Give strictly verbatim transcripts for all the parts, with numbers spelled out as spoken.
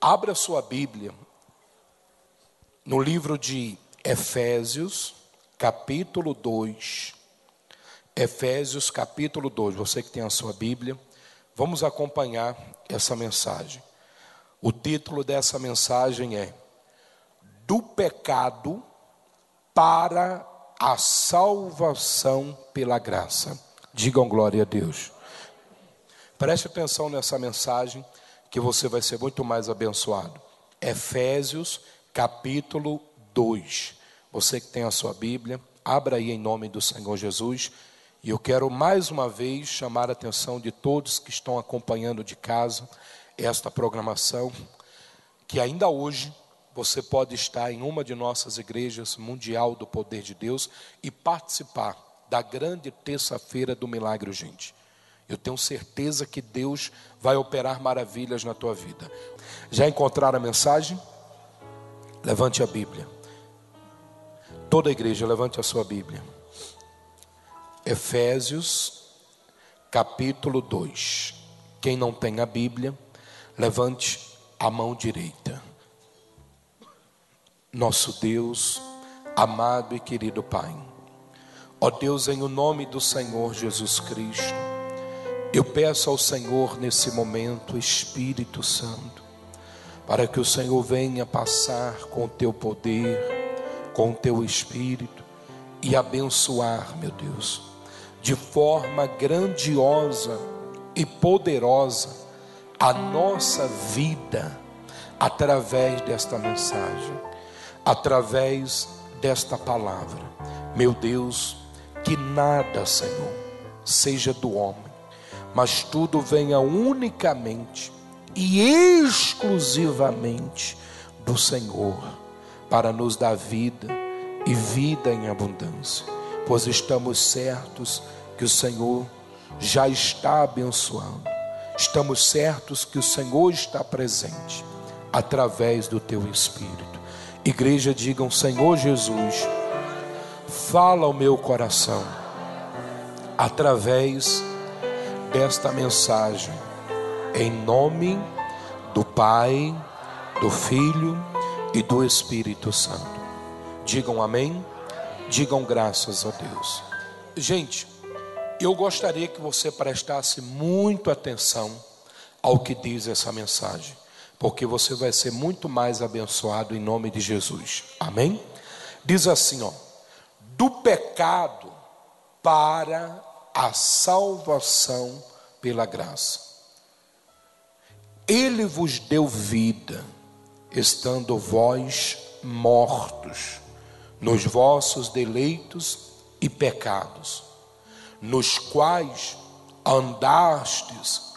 Abra sua Bíblia no livro de Efésios, capítulo dois. Efésios, capítulo dois. Você que tem a sua Bíblia, vamos acompanhar essa mensagem. O título dessa mensagem é Do Pecado para a Salvação pela Graça. Digam glória a Deus. Preste atenção nessa mensagem, que você vai ser muito mais abençoado. Efésios, capítulo dois. Você que tem a sua Bíblia, abra aí em nome do Senhor Jesus. E eu quero mais uma vez chamar a atenção de todos que estão acompanhando de casa esta programação, que ainda hoje você pode estar em uma de nossas igrejas mundial do poder de Deus e participar da grande terça-feira do milagre urgente. Eu tenho certeza que Deus vai operar maravilhas na tua vida. Já encontraram a mensagem? Levante a Bíblia. Toda a igreja, levante a sua Bíblia. Efésios, capítulo dois. Quem não tem a Bíblia, levante a mão direita. Nosso Deus, amado e querido Pai, ó Deus, em o nome do Senhor Jesus Cristo, eu peço ao Senhor nesse momento, Espírito Santo, para que o Senhor venha passar com o teu poder, com o teu Espírito e abençoar, meu Deus, de forma grandiosa e poderosa a nossa vida, através desta mensagem, através desta palavra. Meu Deus, que nada, Senhor, seja do homem, mas tudo venha unicamente e exclusivamente do Senhor, para nos dar vida e vida em abundância, pois estamos certos que o Senhor já está abençoando, estamos certos que o Senhor está presente através do teu Espírito. Igreja, digam: Senhor Jesus, fala ao meu coração através desta mensagem, em nome do Pai, do Filho e do Espírito Santo. Digam amém, digam graças a Deus. Gente, eu gostaria que você prestasse muito atenção ao que diz essa mensagem, porque você vai ser muito mais abençoado em nome de Jesus, amém? Diz assim, ó: do pecado para a salvação pela graça. Ele vos deu vida, estando vós mortos nos vossos deleitos e pecados, nos quais andastes,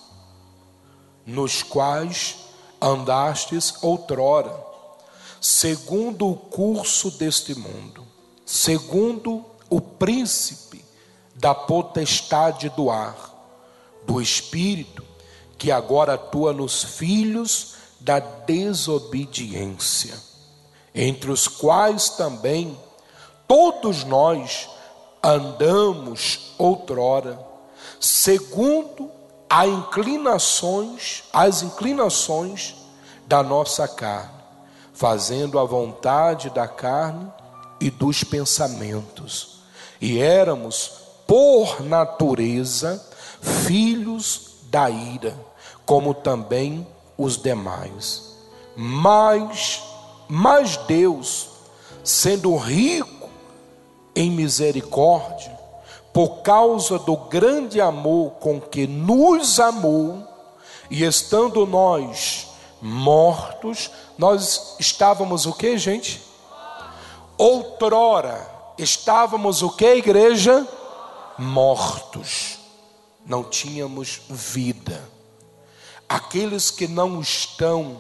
nos quais andastes outrora, segundo o curso deste mundo, segundo o príncipe da potestade do ar, do espírito que agora atua nos filhos da desobediência, entre os quais também todos nós andamos outrora, segundo as inclinações, as inclinações da nossa carne, fazendo a vontade da carne e dos pensamentos, e éramos por natureza filhos da ira, como também os demais. Mas, mas Deus, sendo rico em misericórdia, por causa do grande amor com que nos amou, e estando nós mortos, nós estávamos o que, gente? Outrora, estávamos o que, igreja? Mortos. Não tínhamos vida. Aqueles que não estão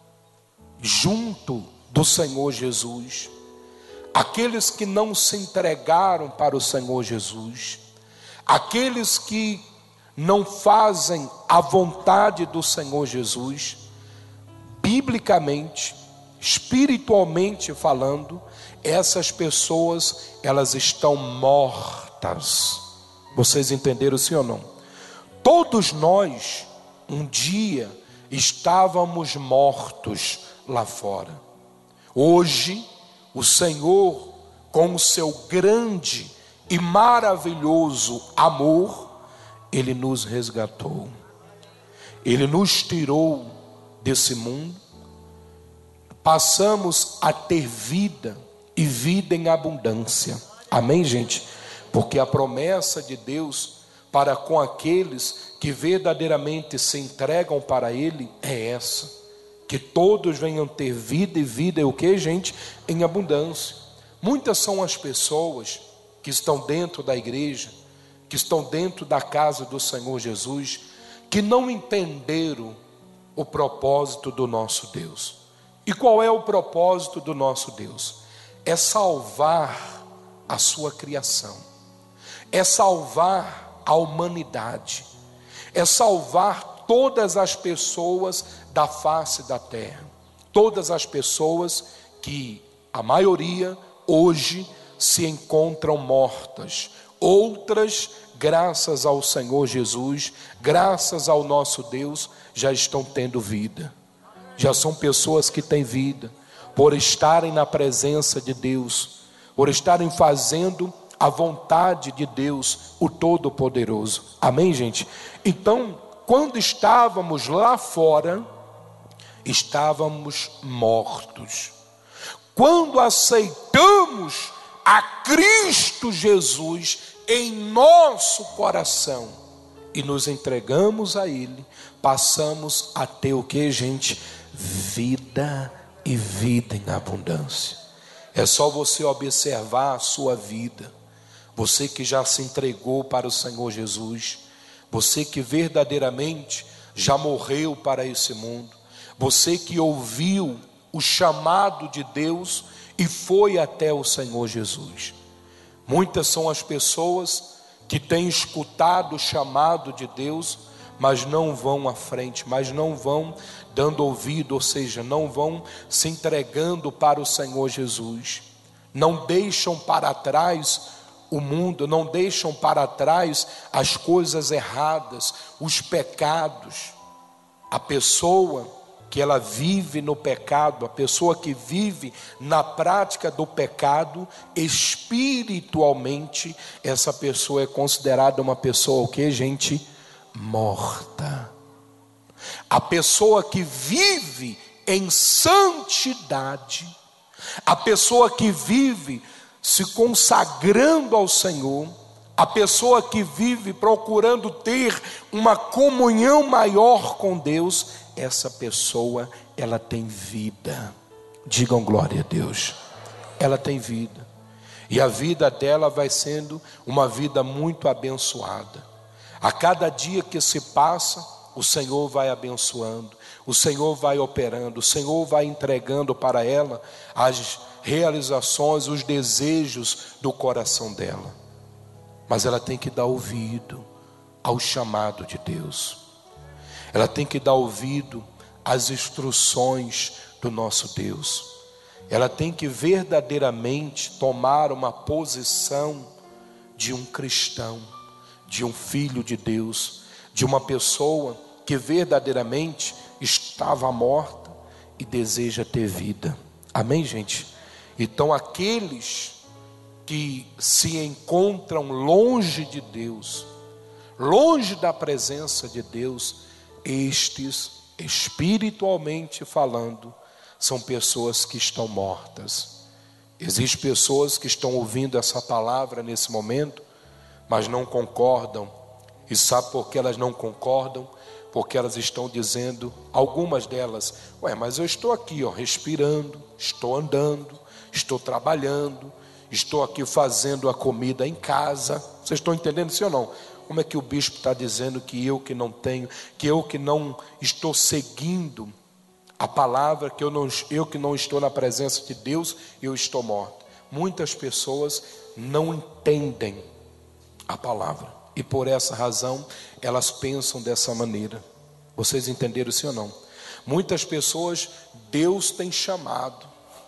junto do Senhor Jesus, aqueles que não se entregaram para o Senhor Jesus, aqueles que não fazem a vontade do Senhor Jesus, biblicamente, espiritualmente falando, essas pessoas, elas estão mortas. Vocês entenderam sim ou não? Todos nós, um dia, estávamos mortos lá fora. Hoje, o Senhor, com o seu grande e maravilhoso amor, Ele nos resgatou. Ele nos tirou desse mundo. Passamos a ter vida e vida em abundância. Amém, gente? Porque a promessa de Deus para com aqueles que verdadeiramente se entregam para Ele é essa: que todos venham ter vida, e vida é o que, gente? Em abundância. Muitas são as pessoas que estão dentro da igreja, que estão dentro da casa do Senhor Jesus, que não entenderam o propósito do nosso Deus. E qual é o propósito do nosso Deus? É salvar a sua criação, é salvar a humanidade, é salvar todas as pessoas da face da terra, todas as pessoas que, a maioria, hoje se encontram mortas, outras, graças ao Senhor Jesus, graças ao nosso Deus, já estão tendo vida. Já são pessoas que têm vida, por estarem na presença de Deus, por estarem fazendo a vontade de Deus, o Todo-Poderoso. Amém, gente? Então, quando estávamos lá fora, estávamos mortos. Quando aceitamos a Cristo Jesus em nosso coração e nos entregamos a Ele, passamos a ter o que, gente? Vida e vida em abundância. É só você observar a sua vida. Você que já se entregou para o Senhor Jesus, você que verdadeiramente já morreu para esse mundo, você que ouviu o chamado de Deus e foi até o Senhor Jesus. Muitas são as pessoas que têm escutado o chamado de Deus, mas não vão à frente, mas não vão dando ouvido, ou seja, não vão se entregando para o Senhor Jesus. Não deixam para trás o mundo, não deixam para trás as coisas erradas, os pecados. A pessoa que ela vive no pecado, a pessoa que vive na prática do pecado, espiritualmente, essa pessoa é considerada uma pessoa o que, gente? Morta. A pessoa que vive em santidade, a pessoa que vive se consagrando ao Senhor, a pessoa que vive procurando ter uma comunhão maior com Deus, essa pessoa, ela tem vida. Digam glória a Deus. Ela tem vida. E a vida dela vai sendo uma vida muito abençoada. A cada dia que se passa, o Senhor vai abençoando, o Senhor vai operando, o Senhor vai entregando para ela as realizações, os desejos do coração dela. Mas ela tem que dar ouvido ao chamado de Deus. Ela tem que dar ouvido às instruções do nosso Deus. Ela tem que verdadeiramente tomar uma posição de um cristão, de um filho de Deus, de uma pessoa que verdadeiramente estava morta e deseja ter vida. Amém, gente? Então aqueles que se encontram longe de Deus, longe da presença de Deus, estes, espiritualmente falando, são pessoas que estão mortas. Existem pessoas que estão ouvindo essa palavra nesse momento, mas não concordam. E sabe por que elas não concordam? Porque elas estão dizendo, algumas delas, ué, mas eu estou aqui, ó, respirando, estou andando, estou trabalhando, estou aqui fazendo a comida em casa. Vocês estão entendendo, sim ou não? Como é que o bispo está dizendo que eu que não tenho, que eu que não estou seguindo a palavra, que eu, não, eu que não estou na presença de Deus, eu estou morto? Muitas pessoas não entendem a palavra e por essa razão elas pensam dessa maneira. Vocês entenderam, sim ou não? Muitas pessoas, Deus tem chamado,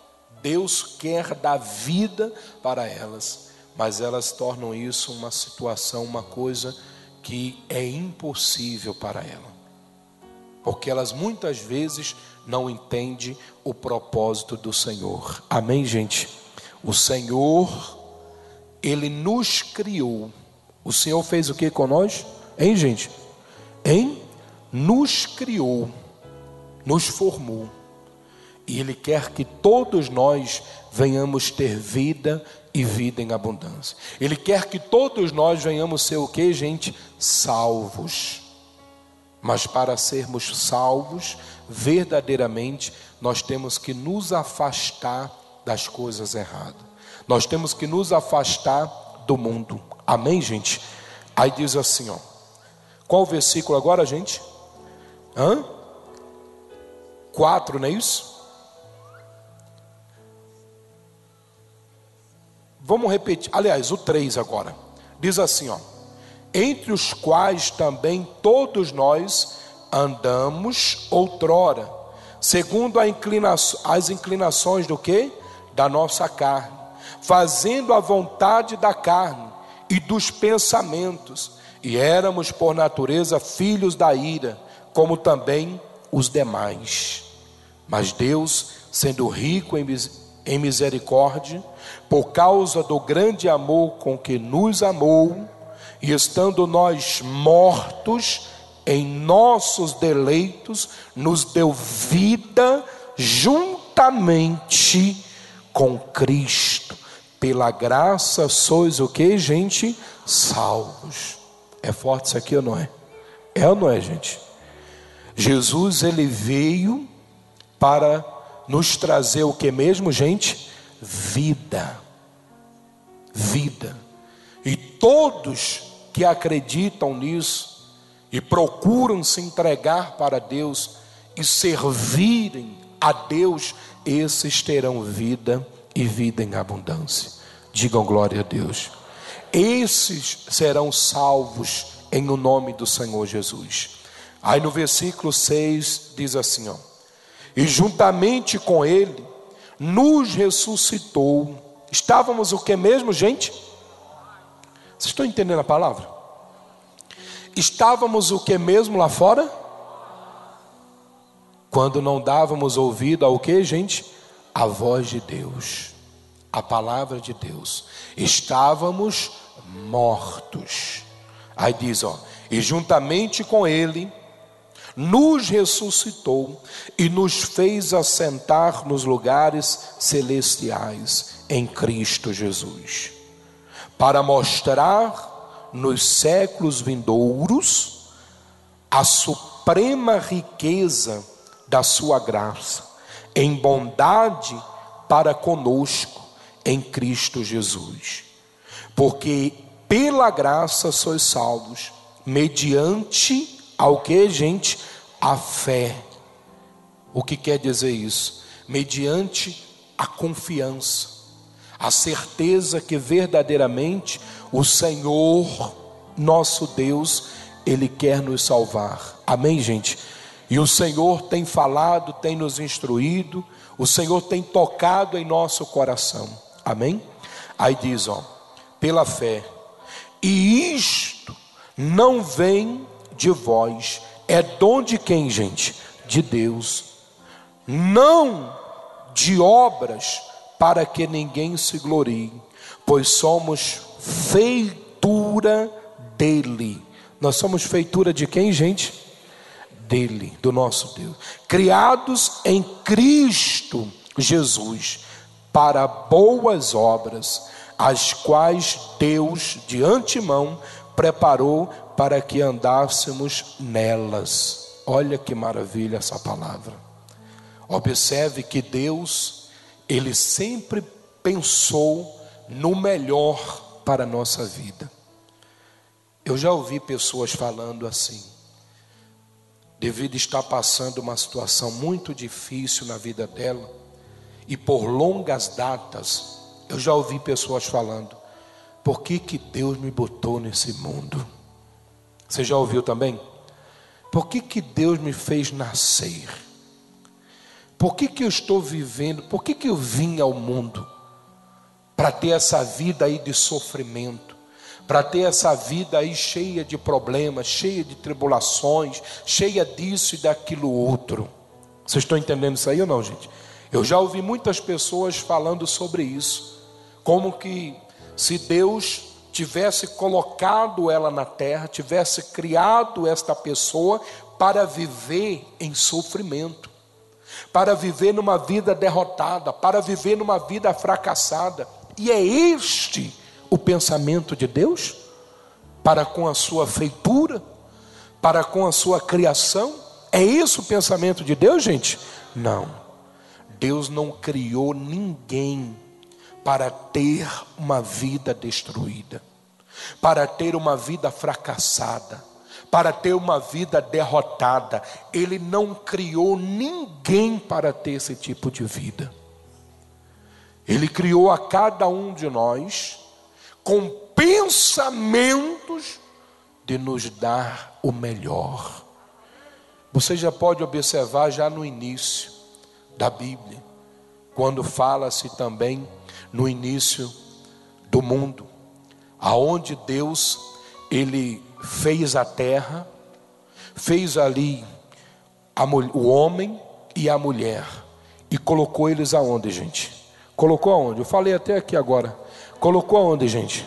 Deus quer dar vida para elas, mas elas tornam isso uma situação, uma coisa que é impossível para ela. porque elas muitas vezes não entendem o propósito do Senhor. Amém, gente? O Senhor, Ele nos criou. O Senhor fez o que com nós? Hein, gente? Hein? Nos criou, nos formou. E Ele quer que todos nós venhamos ter vida e vida em abundância. Ele quer que todos nós venhamos ser o que, gente? Salvos. Mas para sermos salvos, verdadeiramente, nós temos que nos afastar das coisas erradas. Nós temos que nos afastar do mundo. Amém, gente? Aí diz assim, ó. Qual o versículo agora, gente? Hã? Quatro, não é isso? Vamos repetir, aliás, o três agora. Diz assim, ó. Entre os quais também todos nós andamos outrora, segundo a inclina- as inclinações do quê? Da nossa carne, fazendo a vontade da carne e dos pensamentos, e éramos por natureza filhos da ira, como também os demais. Mas Deus, sendo rico em misericórdia, em misericórdia, por causa do grande amor com que nos amou, e estando nós mortos em nossos deleitos, nos deu vida juntamente com Cristo. Pela graça sois o que, gente? Salvos. É forte isso aqui ou não é? É ou não é, gente? Jesus, Ele veio para nos trazer o que mesmo, gente? Vida. Vida. E todos que acreditam nisso e procuram se entregar para Deus e servirem a Deus, esses terão vida e vida em abundância. Digam glória a Deus. Esses serão salvos em o nome do Senhor Jesus. Aí no versículo seis diz assim, ó. E juntamente com Ele nos ressuscitou. Estávamos o que mesmo, gente? Vocês estão entendendo a palavra? Estávamos o que mesmo lá fora? Quando não dávamos ouvido ao que, gente? A voz de Deus, a palavra de Deus. Estávamos mortos. Aí diz, ó, e juntamente com Ele nos ressuscitou e nos fez assentar nos lugares celestiais em Cristo Jesus, para mostrar nos séculos vindouros a suprema riqueza da sua graça, em bondade para conosco em Cristo Jesus. Porque pela graça sois salvos, mediante ao que, gente? A fé. O que quer dizer isso? Mediante a confiança, a certeza que verdadeiramente o Senhor, nosso Deus, Ele quer nos salvar. Amém, gente? E o Senhor tem falado, tem nos instruído, o Senhor tem tocado em nosso coração. Amém? Aí diz, ó, pela fé. E isto não vem de vós, é dom de quem, gente? De Deus. Não de obras, para que ninguém se glorie, pois somos feitura dele. Nós somos feitura de quem, gente? Dele, do nosso Deus. Criados em Cristo Jesus, para boas obras, as quais Deus de antemão preparou para que andássemos nelas. Olha que maravilha essa palavra. Observe que Deus, Ele sempre pensou no melhor para a nossa vida. Eu já ouvi pessoas falando assim, devido estar passando uma situação muito difícil na vida dela, e por longas datas, eu já ouvi pessoas falando, por que que Deus me botou nesse mundo? Você já ouviu também? Por que que Deus me fez nascer? Por que que eu estou vivendo? Por que que eu vim ao mundo? Para ter essa vida aí de sofrimento? para ter essa vida aí cheia de problemas, cheia de tribulações, cheia disso e daquilo outro. Vocês estão entendendo isso aí ou não, gente? Eu já ouvi muitas pessoas falando sobre isso, como que se Deus tivesse colocado ela na terra, tivesse criado esta pessoa para viver em sofrimento, para viver numa vida derrotada, para viver numa vida fracassada. E é este o pensamento de Deus para com a sua feitura, para com a sua criação? É isso o pensamento de Deus, gente? Não. Deus não criou ninguém para ter uma vida destruída, para ter uma vida fracassada, para ter uma vida derrotada. Ele não criou ninguém para ter esse tipo de vida. Ele criou a cada um de nós com pensamentos de nos dar o melhor. Você já pode observar já no início da Bíblia, quando fala-se também no início do mundo, aonde Deus, Ele fez a terra, fez ali a, o homem e a mulher, e colocou eles aonde, gente? Colocou aonde? Eu falei até aqui agora. Colocou aonde, gente?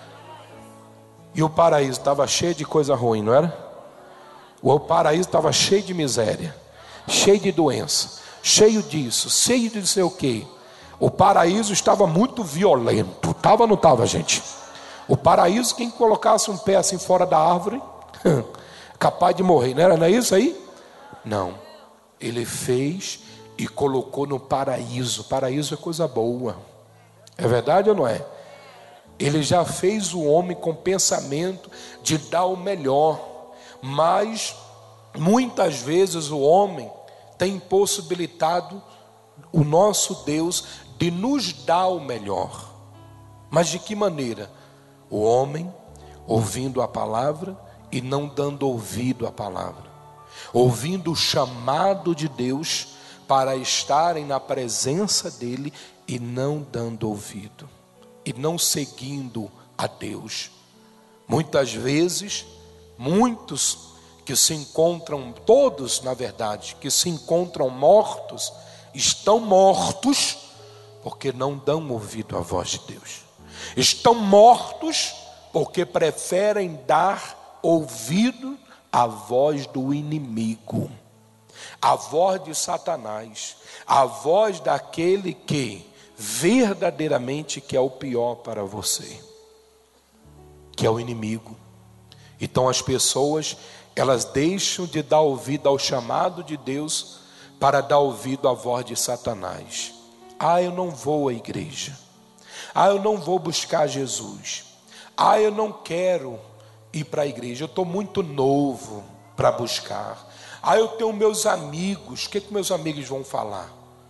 E o paraíso estava cheio de coisa ruim, não era? O paraíso estava cheio de miséria, cheio de doença, cheio disso, cheio de não sei o quê. O paraíso estava muito violento. Estava ou não estava, gente? O paraíso, quem colocasse um pé assim fora da árvore, capaz de morrer, não era, não é isso aí? Não. Ele fez e colocou no paraíso. O paraíso é coisa boa. É verdade ou não é? Ele já fez o homem com pensamento de dar o melhor. Mas muitas vezes o homem tem impossibilitado o nosso Deus de nos dar o melhor. Mas de que maneira? O homem ouvindo a palavra e não dando ouvido à palavra, ouvindo o chamado de Deus para estarem na presença dele e não dando ouvido, e não seguindo a Deus. Muitas vezes, muitos que se encontram, todos na verdade, que se encontram mortos, estão mortos porque não dão ouvido à voz de Deus. Estão mortos porque preferem dar ouvido à voz do inimigo, a voz de Satanás, a voz daquele que verdadeiramente quer o pior para você, que é o inimigo. Então as pessoas, elas deixam de dar ouvido ao chamado de Deus para dar ouvido à voz de Satanás. Ah, eu não vou à igreja. Ah, eu não vou buscar Jesus. Ah, eu não quero ir para a igreja. Eu estou muito novo para buscar. Ah, eu tenho meus amigos. O que que meus amigos vão falar?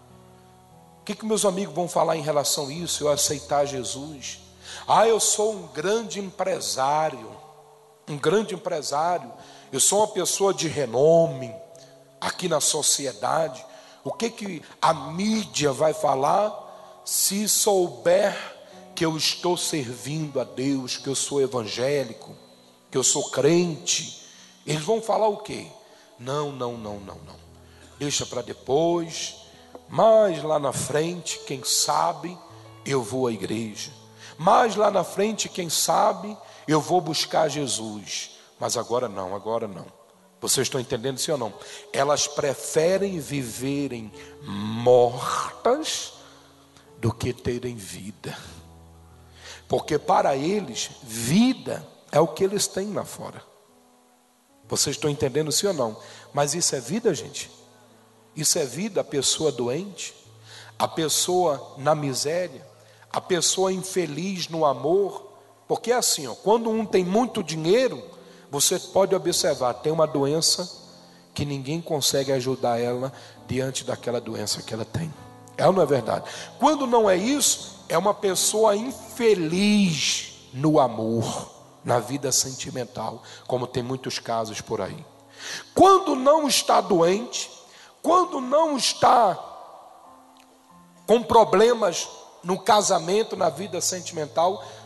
O que que meus amigos vão falar em relação a isso? Eu aceitar Jesus. Ah, eu sou um grande empresário. Um grande empresário. Eu sou uma pessoa de renome aqui na sociedade. O que que a mídia vai falar se souber que eu estou servindo a Deus, que eu sou evangélico, que eu sou crente? Eles vão falar o quê? Não, não, não, não, não. Deixa para depois. Mas lá na frente, quem sabe, eu vou à igreja. Mas lá na frente, quem sabe, eu vou buscar Jesus. Mas agora não, agora não. Vocês estão entendendo sim ou não? Elas preferem viverem mortas do que terem vida. Porque para eles, vida é o que eles têm lá fora. Vocês estão entendendo sim ou não? Mas isso é vida, gente? Isso é vida, a pessoa doente, a pessoa na miséria, a pessoa infeliz no amor. Porque é assim, ó, quando um tem muito dinheiro, você pode observar, tem uma doença que ninguém consegue ajudar ela diante daquela doença que ela tem. É ou não é verdade? Quando não é isso, é uma pessoa infeliz no amor, na vida sentimental, como tem muitos casos por aí. Quando não está doente, quando não está com problemas no casamento, na vida sentimental,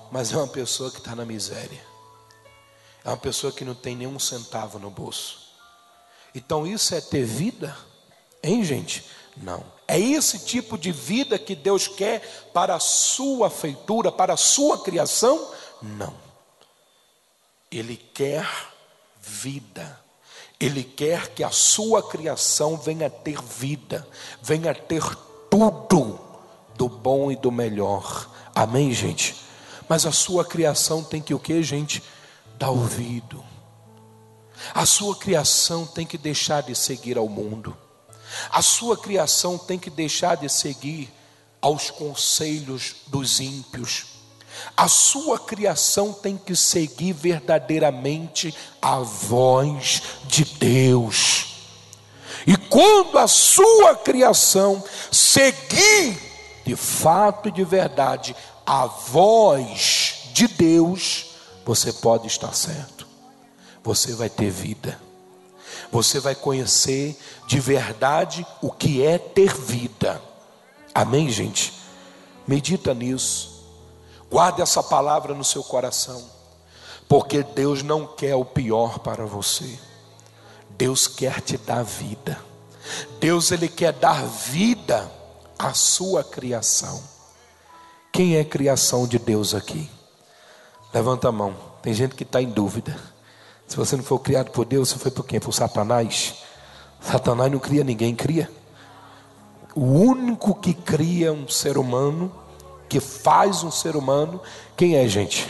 mas é uma pessoa que está na miséria. É uma pessoa que não tem nenhum centavo no bolso. Então isso é ter vida? Hein, gente? Não. É esse tipo de vida que Deus quer para a sua feitura, para a sua criação? Não. Ele quer vida. Ele quer que a sua criação venha ter vida, venha ter tudo do bom e do melhor. Amém, gente? Mas a sua criação tem que o quê, gente? Dar ouvido. A sua criação tem que deixar de seguir ao mundo. A sua criação tem que deixar de seguir aos conselhos dos ímpios. A sua criação tem que seguir verdadeiramente a voz de Deus. E quando a sua criação seguir de fato e de verdade a voz de Deus, você pode estar certo. Você vai ter vida. Você vai conhecer de verdade o que é ter vida. Amém, gente? Medita nisso. Guarde essa palavra no seu coração. Porque Deus não quer o pior para você. Deus quer te dar vida. Deus, Ele quer dar vida à sua criação. Quem é criação de Deus aqui? Levanta a mão. Tem gente que está em dúvida. Se você não for criado por Deus, você foi por quem? Por Satanás? Satanás não cria ninguém, cria. O único que cria um ser humano, que faz um ser humano, quem é, gente?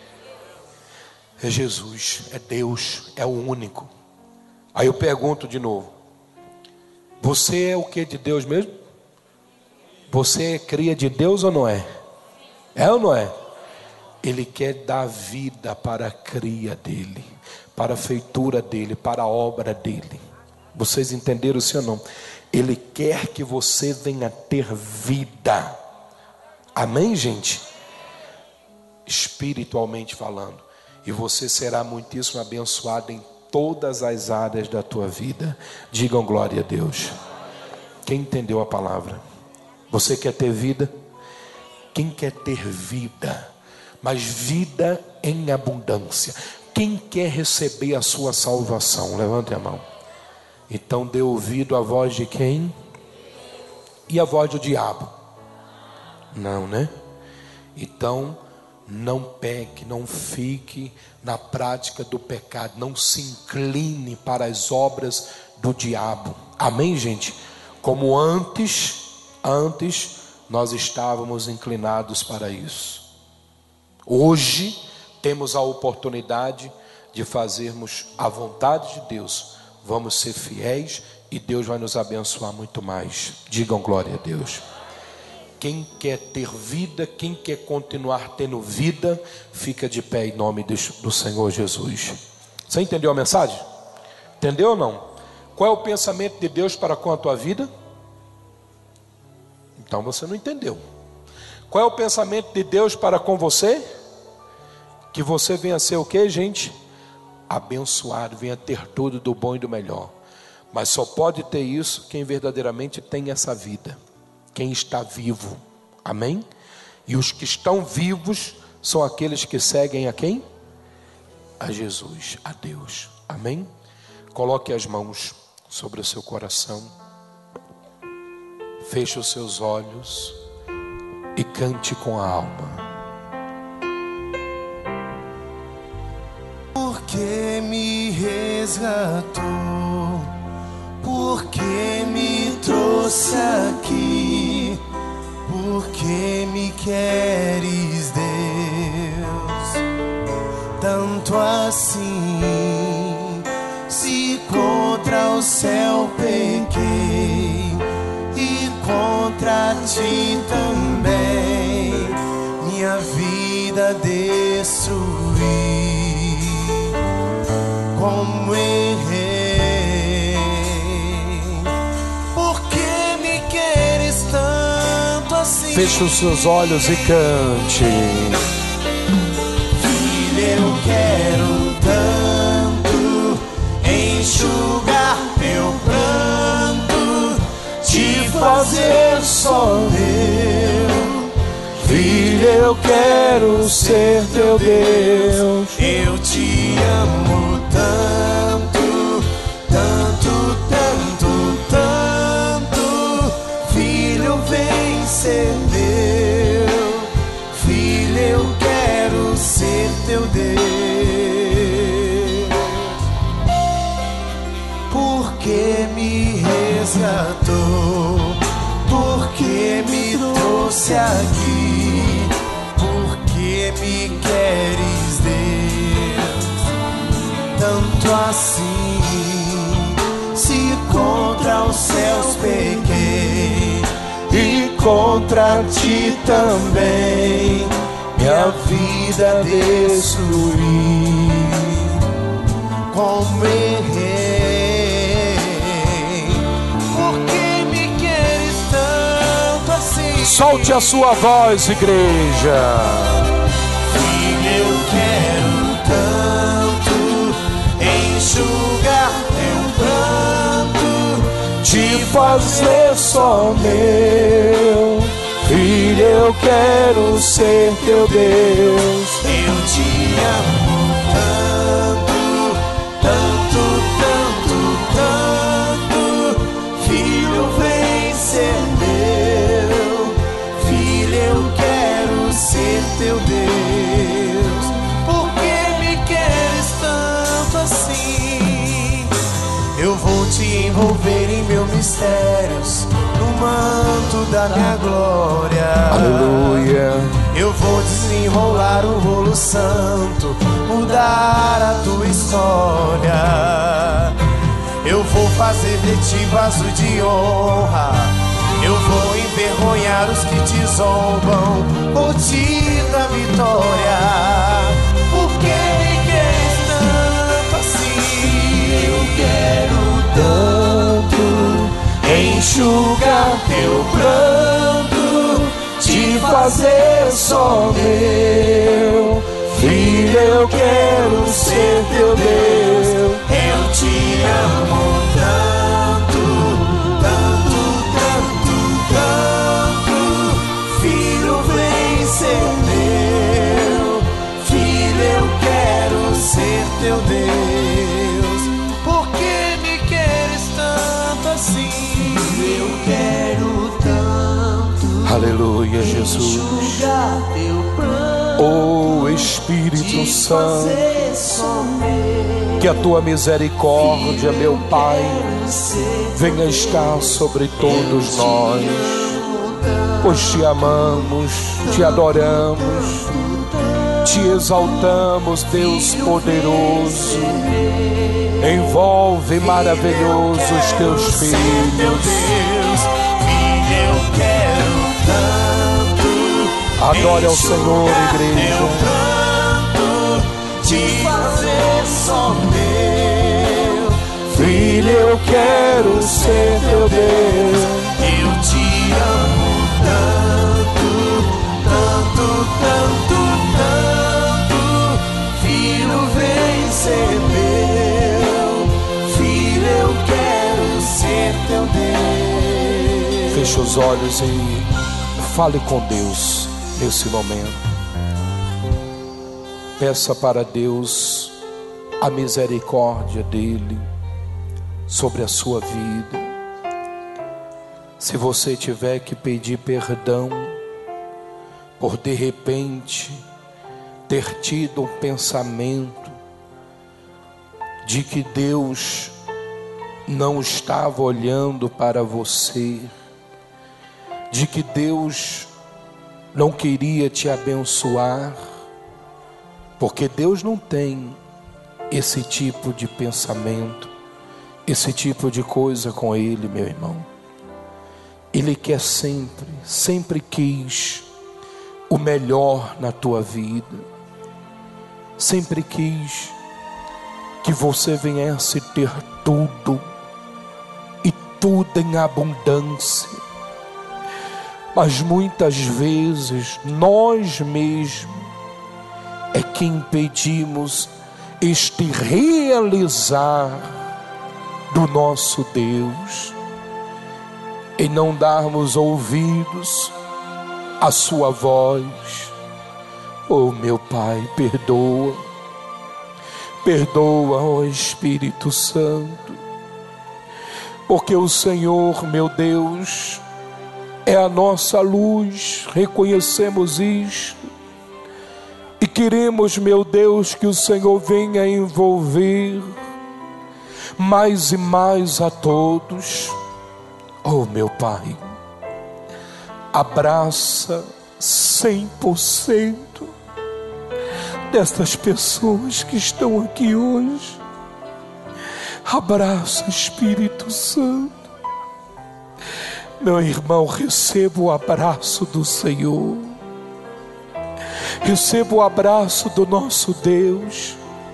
É Jesus, é Deus, é o único. Aí eu pergunto de novo: você é o que de Deus mesmo? Você é cria de Deus ou não é? É ou não é? Ele quer dar vida para a cria dele, para a feitura dele, para a obra dele. Vocês entenderam sim ou não? Ele quer que você venha ter vida. Amém, gente? Espiritualmente falando. E você será muitíssimo abençoado em todas as áreas da tua vida. Digam glória a Deus. Quem entendeu a palavra? Você quer ter vida? Quem quer ter vida? Mas vida em abundância. Quem quer receber a sua salvação? Levante a mão. Então dê ouvido à voz de quem? E a voz do diabo? Não, né? Então não peque, não fique na prática do pecado. Não se incline para as obras do diabo. Amém, gente? Como antes, antes nós estávamos inclinados para isso. Hoje temos a oportunidade de fazermos a vontade de Deus. Vamos ser fiéis e Deus vai nos abençoar muito mais. Digam glória a Deus. Quem quer ter vida, quem quer continuar tendo vida, fica de pé em nome do Senhor Jesus. Você entendeu a mensagem? Entendeu ou não? Qual é o pensamento de Deus para com a tua vida? Então você não entendeu. Qual é o pensamento de Deus para com você? Que você venha ser o que, gente? Abençoado, venha ter tudo do bom e do melhor. Mas só pode ter isso quem verdadeiramente tem essa vida. Quem está vivo. Amém? E os que estão vivos são aqueles que seguem a quem? A Jesus, a Deus. Amém? Coloque as mãos sobre o seu coração. Feche os seus olhos e cante com a alma. Porque me resgatou, porque me trouxe aqui, porque me queres, Deus, tanto assim. Se contra o céu pequei e contra ti também, minha vida destruí. Como errei, porque me queres tanto assim. Feche os seus olhos e cante. Filho, eu quero tanto enxugar teu pranto, te fazer só eu. Filho, eu quero ser teu Deus. Eu te amo tanto, tanto, tanto, tanto. Filho, vem ser meu. Filho, eu quero ser teu Deus. Porque me resgatou, porque me trouxe aqui, porque me queres, Deus, tanto assim. Se contra os céus pequei e contra ti também minha vida destruí, como errei. Solte a sua voz, igreja. Filho, eu quero tanto enxugar teu pranto, te fazer só meu. Filho, eu quero ser teu Deus. Eu te amo tanto, tanto, tanto, tanto. Filho, vem ser ser teu Deus. Porque me queres tanto assim? Eu vou te envolver em meus mistérios, no manto da minha glória. Aleluia. Eu vou desenrolar o rolo santo, mudar a tua história. Eu vou fazer de ti vaso de honra. Eu vou envergonhar os que te zombam, vou te dar vitória. Porque me queres tanto assim? Eu quero tanto enxugar teu pranto, te fazer só meu. Filho, eu quero ser teu Deus. Eu te amo tanto, tanto, tanto, tanto. Filho, vem ser meu. Filho, eu quero ser teu Deus. Por que me queres tanto assim? Eu quero tanto. Aleluia, Jesus. Enxugar teu pranto, oh Espírito Santo, que a tua misericórdia, meu Pai, venha estar sobre todos nós, pois te amamos, te adoramos, te exaltamos, Deus poderoso. Envolve maravilhoso os teus filhos. Adore ao Senhor, igreja. Te fazer só meu. Filho, eu quero ser teu Deus. Eu te amo tanto, tanto, tanto, tanto. Filho, vem ser meu. Filho, eu quero ser teu Deus. Feche os olhos e fale com Deus nesse momento. Peça para Deus a misericórdia dele sobre a sua vida. Se você tiver que pedir perdão por de repente ter tido um pensamento de que Deus não estava olhando para você, de que Deus não queria te abençoar, porque Deus não tem esse tipo de pensamento, esse tipo de coisa com Ele, meu irmão. Ele quer sempre, sempre quis o melhor na tua vida, sempre quis que você viesse ter tudo, e tudo em abundância. Mas muitas vezes nós mesmos é que impedimos este realizar do nosso Deus, em não darmos ouvidos a sua voz. Oh meu Pai, perdoa, perdoa, ó Espírito Santo, porque o Senhor, meu Deus, é a nossa luz, reconhecemos isto, e queremos, meu Deus, que o Senhor venha envolver mais e mais a todos. Oh meu Pai, abraça cem por cento destas pessoas que estão aqui hoje. Abraça, Espírito Santo. Meu irmão, receba o abraço do Senhor, receba o abraço do nosso Deus.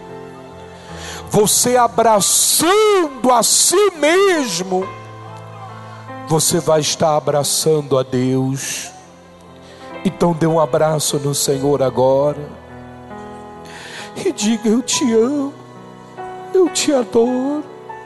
Você abraçando a si mesmo, você vai estar abraçando a Deus. Então dê um abraço no Senhor agora e diga: eu te amo, eu te adoro.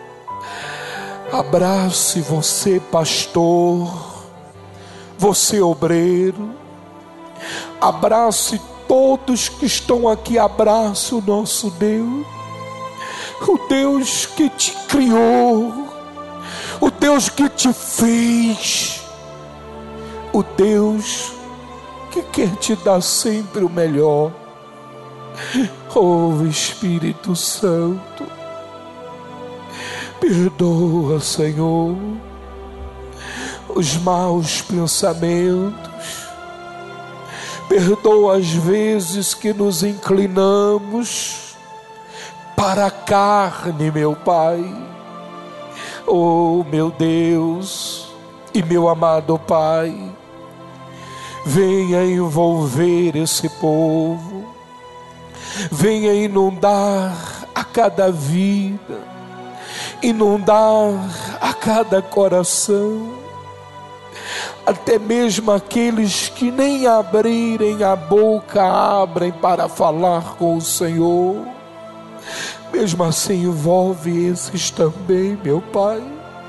Abrace você, pastor, você, obreiro. Abrace todos que estão aqui. Abrace o nosso Deus, o Deus que te criou, o Deus que te fez, o Deus que quer te dar sempre o melhor. Oh Espírito Santo, perdoa, Senhor, os maus pensamentos, perdoa as vezes que nos inclinamos para a carne, meu Pai. Oh meu Deus e meu amado Pai, venha envolver esse povo, venha inundar a cada vida, inundar a cada coração, até mesmo aqueles que nem abrirem a boca abrem para falar com o Senhor. Mesmo assim, envolve esses também, meu Pai.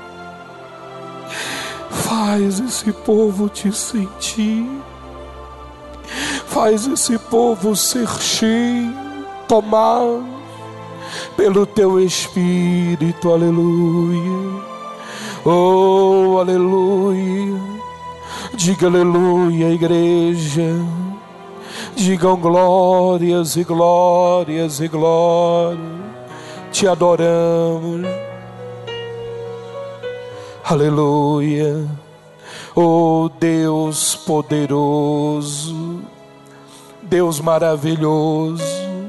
Faz esse povo te sentir, faz esse povo ser cheio, tomado pelo teu Espírito. Aleluia. Oh, aleluia. Diga aleluia, igreja. Digam glórias e glórias e glórias. Te adoramos. Aleluia. Oh Deus poderoso, Deus maravilhoso,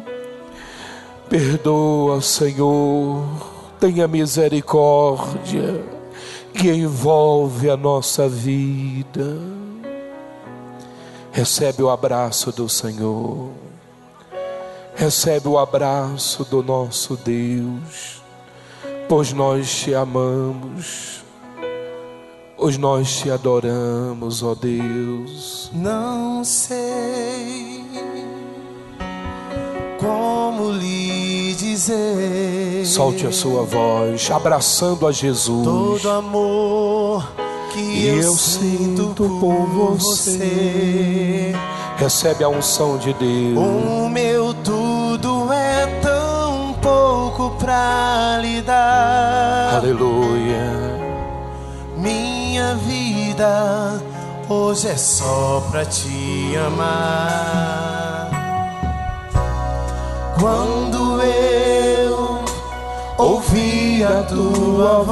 perdoa, Senhor, tenha misericórdia que envolve a nossa vida. Recebe o abraço do Senhor, recebe o abraço do nosso Deus, pois nós te amamos, pois nós te adoramos, ó Deus. Não sei como lhe dizer, solte a sua voz, abraçando a Jesus. Todo amor que eu, eu sinto por você. Recebe a unção de Deus. O meu tudo é tão pouco pra lhe dar. Aleluia. Minha vida hoje é só pra te amar. Quando eu ouvi a tua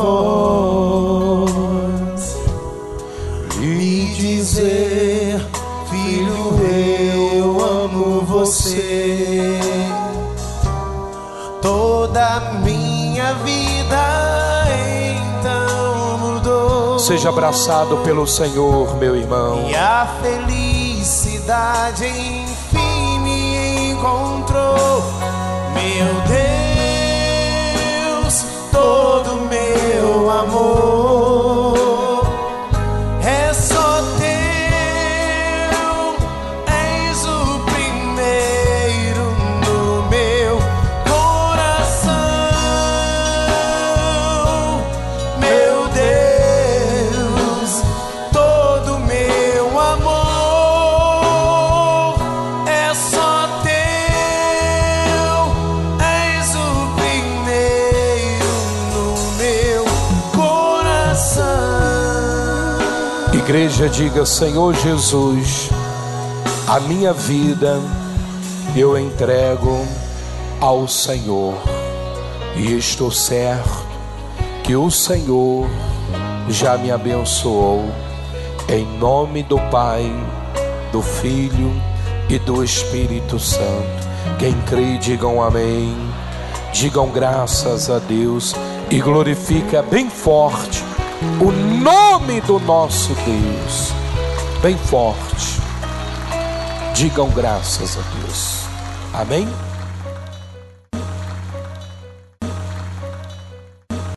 voz me dizer: filho, eu amo você, toda a minha vida então mudou. Seja abraçado pelo Senhor, meu irmão. E a felicidade enfim me encontrou. Meu Deus, todo meu amor é só teu. És o primeiro no meu coração. Meu Deus, todo meu amor igreja diga: Senhor Jesus, a minha vida eu entrego ao Senhor, e estou certo que o Senhor já me abençoou. Em nome do Pai, do Filho e do Espírito Santo. Quem crê, digam amém. Digam graças a Deus e glorifica bem forte o nome do nosso Deus. Bem forte. Digam graças a Deus. Amém?